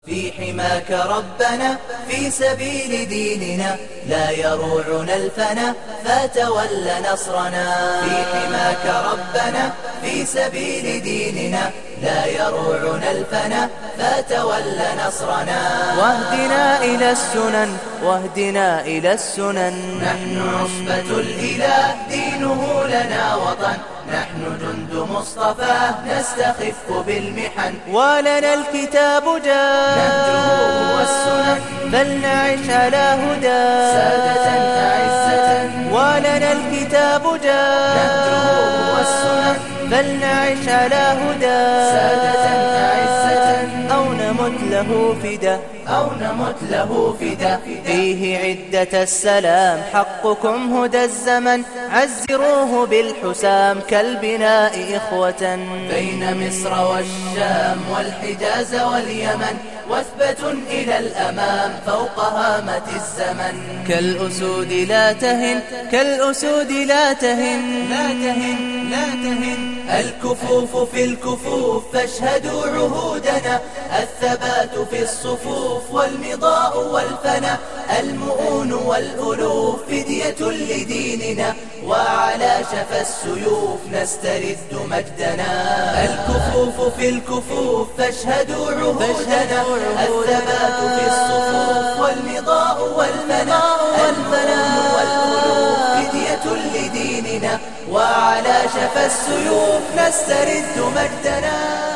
في حماك ربنا في سبيل ديننا لا يروعنا الفنا فتول نصرنا. في حماك ربنا في سبيل ديننا لا يروعنا الفنا فتول نصرنا. واهدنا إلى السنن واهدنا إلى السنن. نحن عصبة الإله دينه لنا وطن، نحن جند مصطفى نستخف بالمحن. ولنا الكتاب جاء نهجه والسنن فلنعش على هدى سادة أعزة. ولنا الكتاب جاء نهجه والسنن فلنعش على هدى سادة أعزة. أو نمت له فدا أو نمت له فدا. فيه عدة السلام حقكم هدى الزمن. عزروه بالحسام كالبناء إخوة بين مصر والشام والحجاز واليمن، واثبة إلى الأمام فوق هامة الزمن. كالأسود لا تهن كالأسود لا تهن لا تهن لا تهن. الكفوف في الكفوف فاشهدوا عهودنا، الثبات في الصفوف والمضاء والفنا. المؤون والألوف فدية لديننا، وعلى شفا السيوف نسترد مجدنا. الكفوف في الكفوف فاشهدوا عهودنا، الثبات في الصفوف والمضاء والفنا. المؤون والألوف فدية لديننا، وعلى شفا السيوف نسترد مجدنا.